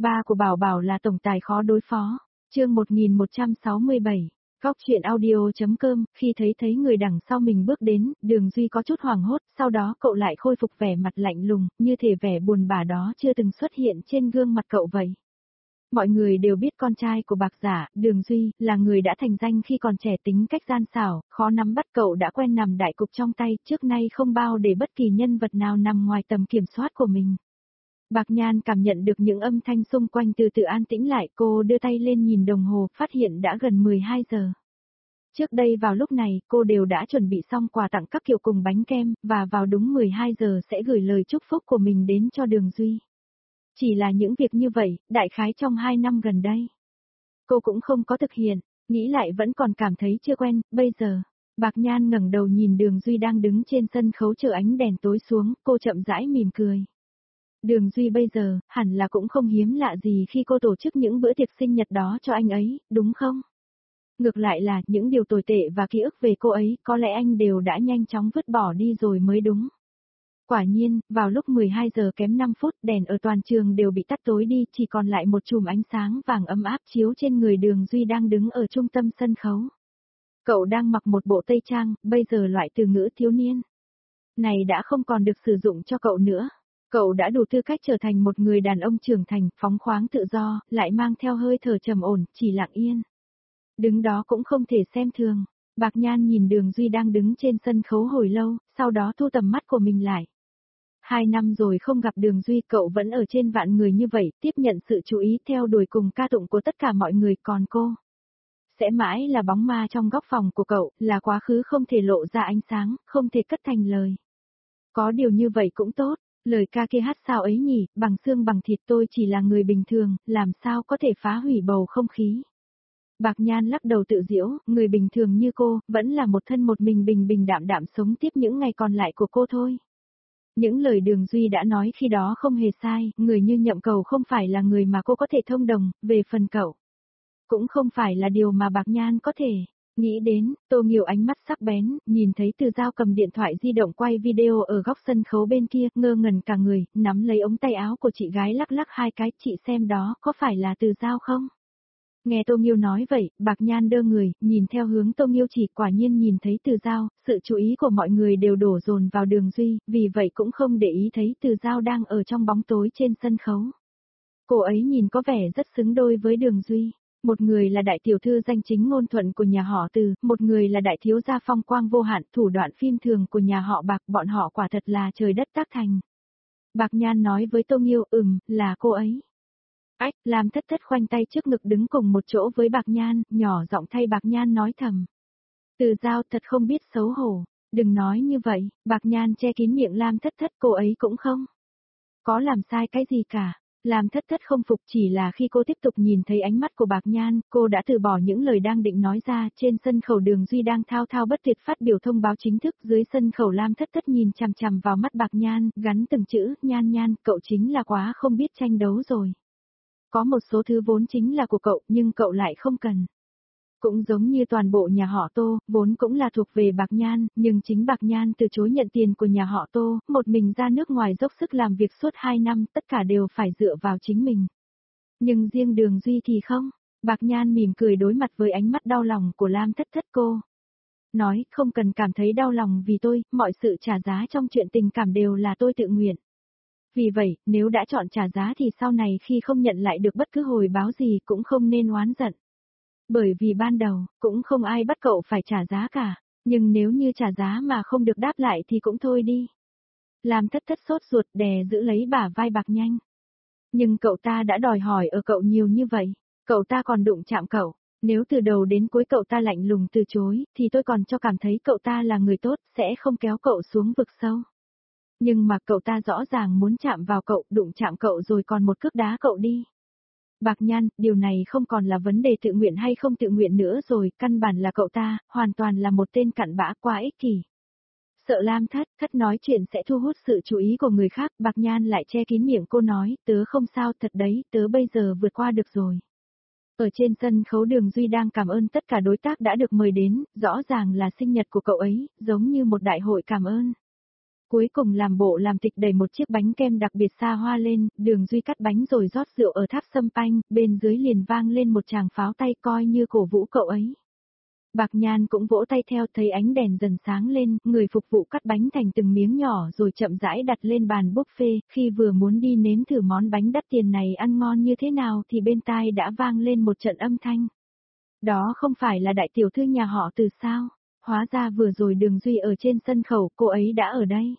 Ba của Bảo Bảo là tổng tài khó đối phó. Chương 1167. Góc truyện audio.com. Khi thấy người đằng sau mình bước đến, Đường Duy có chút hoảng hốt, sau đó cậu lại khôi phục vẻ mặt lạnh lùng, như thể vẻ buồn bã đó chưa từng xuất hiện trên gương mặt cậu vậy. Mọi người đều biết con trai của Bạc Giả, Đường Duy, là người đã thành danh khi còn trẻ, tính cách gian xảo, khó nắm bắt, cậu đã quen nằm đại cục trong tay, trước nay không bao để bất kỳ nhân vật nào nằm ngoài tầm kiểm soát của mình. Bạc Nhan cảm nhận được những âm thanh xung quanh từ từ an tĩnh lại, cô đưa tay lên nhìn đồng hồ, phát hiện đã gần 12 giờ. Trước đây vào lúc này, cô đều đã chuẩn bị xong quà tặng các kiểu cùng bánh kem, và vào đúng 12 giờ sẽ gửi lời chúc phúc của mình đến cho Đường Duy. Chỉ là những việc như vậy, đại khái trong 2 năm gần đây. Cô cũng không có thực hiện, nghĩ lại vẫn còn cảm thấy chưa quen, bây giờ. Bạc Nhan ngẩng đầu nhìn Đường Duy đang đứng trên sân khấu chờ ánh đèn tối xuống, cô chậm rãi mỉm cười. Đường Duy bây giờ, hẳn là cũng không hiếm lạ gì khi cô tổ chức những bữa tiệc sinh nhật đó cho anh ấy, đúng không? Ngược lại là, những điều tồi tệ và ký ức về cô ấy, có lẽ anh đều đã nhanh chóng vứt bỏ đi rồi mới đúng. Quả nhiên, vào lúc 12 giờ kém 5 phút, đèn ở toàn trường đều bị tắt tối đi, chỉ còn lại một chùm ánh sáng vàng ấm áp chiếu trên người Đường Duy đang đứng ở trung tâm sân khấu. Cậu đang mặc một bộ tây trang, bây giờ loại từ ngữ thiếu niên này đã không còn được sử dụng cho cậu nữa. Cậu đã đủ tư cách trở thành một người đàn ông trưởng thành, phóng khoáng tự do, lại mang theo hơi thở trầm ổn, chỉ lặng yên. Đứng đó cũng không thể xem thường. Bạc Nhan nhìn Đường Duy đang đứng trên sân khấu hồi lâu, sau đó thu tầm mắt của mình lại. 2 năm rồi không gặp Đường Duy, cậu vẫn ở trên vạn người như vậy, tiếp nhận sự chú ý theo đuổi cùng ca tụng của tất cả mọi người, còn cô sẽ mãi là bóng ma trong góc phòng của cậu, là quá khứ không thể lộ ra ánh sáng, không thể cất thành lời. Có điều như vậy cũng tốt. Lời ca kia hát sao ấy nhỉ, bằng xương bằng thịt, tôi chỉ là người bình thường, làm sao có thể phá hủy bầu không khí. Bạc Nhan lắc đầu tự giễu, người bình thường như cô, vẫn là một thân một mình bình bình đạm đạm sống tiếp những ngày còn lại của cô thôi. Những lời Đường Duy đã nói khi đó không hề sai, người như Nhậm Cầu không phải là người mà cô có thể thông đồng, về phần cậu. Cũng không phải là điều mà Bạc Nhan có thể. Nghĩ đến, Tô Nghiêu ánh mắt sắc bén, nhìn thấy Từ Giao cầm điện thoại di động quay video ở góc sân khấu bên kia, ngơ ngẩn cả người, nắm lấy ống tay áo của chị gái lắc lắc hai cái, chị xem đó, có phải là Từ Giao không? Nghe Tô Nghiêu nói vậy, Bạc Nhan đơ người, nhìn theo hướng Tô Nghiêu chỉ, quả nhiên nhìn thấy Từ Giao, sự chú ý của mọi người đều đổ dồn vào Đường Duy, vì vậy cũng không để ý thấy Từ Giao đang ở trong bóng tối trên sân khấu. Cô ấy nhìn có vẻ rất xứng đôi với Đường Duy. Một người là đại tiểu thư danh chính ngôn thuận của nhà họ Từ, một người là đại thiếu gia phong quang vô hạn, thủ đoạn phim thường của nhà họ Bạc, bọn họ quả thật là trời đất tác thành. Bạc Nhan nói với Tô Nghiêu, là cô ấy. Ách, Lam Thất Thất khoanh tay trước ngực đứng cùng một chỗ với Bạc Nhan, nhỏ giọng thay Bạc Nhan nói thầm. Từ Giao thật không biết xấu hổ, đừng nói như vậy, Bạc Nhan che kín miệng Lam Thất Thất, cô ấy cũng không có làm sai cái gì cả. Lam Thất Thất không phục, chỉ là khi cô tiếp tục nhìn thấy ánh mắt của Bạc Nhan, cô đã từ bỏ những lời đang định nói ra. Trên sân khấu Đường Duy đang thao thao bất tuyệt phát biểu thông báo chính thức, dưới sân khấu Lam Thất Thất nhìn chằm chằm vào mắt Bạc Nhan, gắn từng chữ, Nhan Nhan, cậu chính là quá không biết tranh đấu rồi. Có một số thứ vốn chính là của cậu, nhưng cậu lại không cần. Cũng giống như toàn bộ nhà họ Tô, vốn cũng là thuộc về Bạc Nhan, nhưng chính Bạc Nhan từ chối nhận tiền của nhà họ Tô, một mình ra nước ngoài dốc sức làm việc suốt 2 năm, tất cả đều phải dựa vào chính mình. Nhưng riêng Đường Duy thì không. Bạc Nhan mỉm cười đối mặt với ánh mắt đau lòng của Lam Thất Thất, cô nói, không cần cảm thấy đau lòng vì tôi, mọi sự trả giá trong chuyện tình cảm đều là tôi tự nguyện. Vì vậy, nếu đã chọn trả giá thì sau này khi không nhận lại được bất cứ hồi báo gì cũng không nên oán giận. Bởi vì ban đầu, cũng không ai bắt cậu phải trả giá cả, nhưng nếu như trả giá mà không được đáp lại thì cũng thôi đi. Lam Thất Thất sốt ruột đè giữ lấy bả vai Bạc Nhan. Nhưng cậu ta đã đòi hỏi ở cậu nhiều như vậy, cậu ta còn đụng chạm cậu, nếu từ đầu đến cuối cậu ta lạnh lùng từ chối, thì tôi còn cho cảm thấy cậu ta là người tốt, sẽ không kéo cậu xuống vực sâu. Nhưng mà cậu ta rõ ràng muốn chạm vào cậu, đụng chạm cậu rồi còn một cước đá cậu đi. Bạc Nhan, điều này không còn là vấn đề tự nguyện hay không tự nguyện nữa rồi, căn bản là cậu ta, hoàn toàn là một tên cặn bã quá ích kỷ. Sợ Lam Thất Thất nói chuyện sẽ thu hút sự chú ý của người khác, Bạc Nhan lại che kín miệng cô nói, tớ không sao thật đấy, tớ bây giờ vượt qua được rồi. Ở trên sân khấu Đường Duy đang cảm ơn tất cả đối tác đã được mời đến, rõ ràng là sinh nhật của cậu ấy, giống như một đại hội cảm ơn. Cuối cùng làm bộ làm tịch đẩy một chiếc bánh kem đặc biệt xa hoa lên, Đường Duy cắt bánh rồi rót rượu ở tháp sâm panh, bên dưới liền vang lên một tràng pháo tay coi như cổ vũ cậu ấy. Bạc Nhan cũng vỗ tay theo, thấy ánh đèn dần sáng lên, người phục vụ cắt bánh thành từng miếng nhỏ rồi chậm rãi đặt lên bàn buffet, khi vừa muốn đi nếm thử món bánh đắt tiền này ăn ngon như thế nào thì bên tai đã vang lên một trận âm thanh. Đó không phải là đại tiểu thư nhà họ Từ sao? Hóa ra vừa rồi Đường Duy ở trên sân khấu, cô ấy đã ở đây.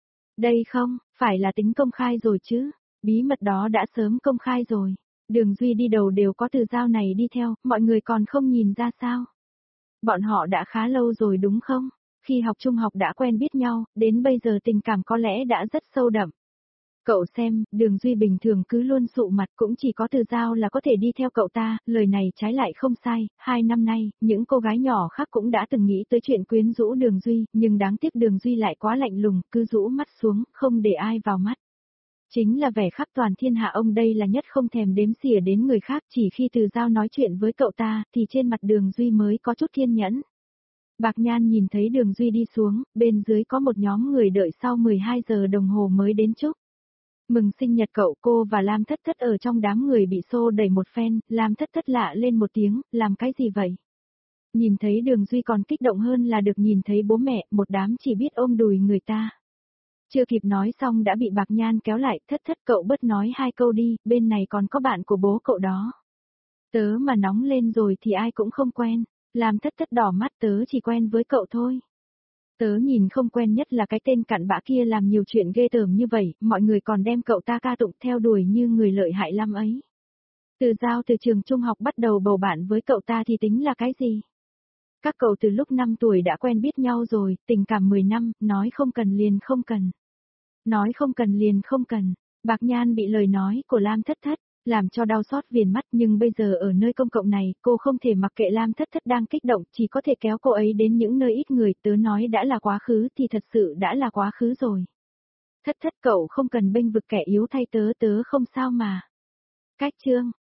Đây không, phải là tính công khai rồi chứ, bí mật đó đã sớm công khai rồi. Đường Duy đi đầu đều có Từ Giao này đi theo, mọi người còn không nhìn ra sao? Bọn họ đã khá lâu rồi đúng không? Khi học trung học đã quen biết nhau, đến bây giờ tình cảm có lẽ đã rất sâu đậm. Cậu xem, Đường Duy bình thường cứ luôn sụ mặt, cũng chỉ có Từ Giao là có thể đi theo cậu ta, lời này trái lại không sai, 2 năm nay, những cô gái nhỏ khác cũng đã từng nghĩ tới chuyện quyến rũ Đường Duy, nhưng đáng tiếc Đường Duy lại quá lạnh lùng, cứ rũ mắt xuống, không để ai vào mắt. Chính là vẻ khắp toàn thiên hạ, ông đây là nhất không thèm đếm xỉa đến người khác, chỉ khi Từ Giao nói chuyện với cậu ta, thì trên mặt Đường Duy mới có chút kiên nhẫn. Bạc Nhan nhìn thấy Đường Duy đi xuống, bên dưới có một nhóm người đợi sau 12 giờ đồng hồ mới đến chúc. Mừng sinh nhật cậu. Cô và Lam Thất Thất ở trong đám người bị xô đẩy một phen, Lam Thất Thất lạ lên một tiếng, làm cái gì vậy? Nhìn thấy Đường Duy còn kích động hơn là được nhìn thấy bố mẹ, một đám chỉ biết ôm đùi người ta. Chưa kịp nói xong đã bị Bạc Nhan kéo lại, Thất Thất cậu bớt nói 2 câu đi, bên này còn có bạn của bố cậu đó. Tớ mà nóng lên rồi thì ai cũng không quen, Lam Thất Thất đỏ mắt, tớ chỉ quen với cậu thôi. Tớ nhìn không quen nhất là cái tên cặn bã kia làm nhiều chuyện ghê tởm như vậy, mọi người còn đem cậu ta ca tụng theo đuổi như người lợi hại lắm ấy. Từ Giao từ trường trung học bắt đầu bầu bạn với cậu ta thì tính là cái gì? Các cậu từ lúc 5 tuổi đã quen biết nhau rồi, tình cảm 10 năm, nói không cần liền không cần. Nói không cần liền không cần. Bạc Nhan bị lời nói của Lam Thất Thất làm cho đau xót viền mắt, nhưng bây giờ ở nơi công cộng này, cô không thể mặc kệ Lam Thất Thất đang kích động, chỉ có thể kéo cô ấy đến những nơi ít người. Tớ nói đã là quá khứ thì thật sự đã là quá khứ rồi. Thất Thất cậu không cần bênh vực kẻ yếu thay tớ, tớ không sao mà. Cách chương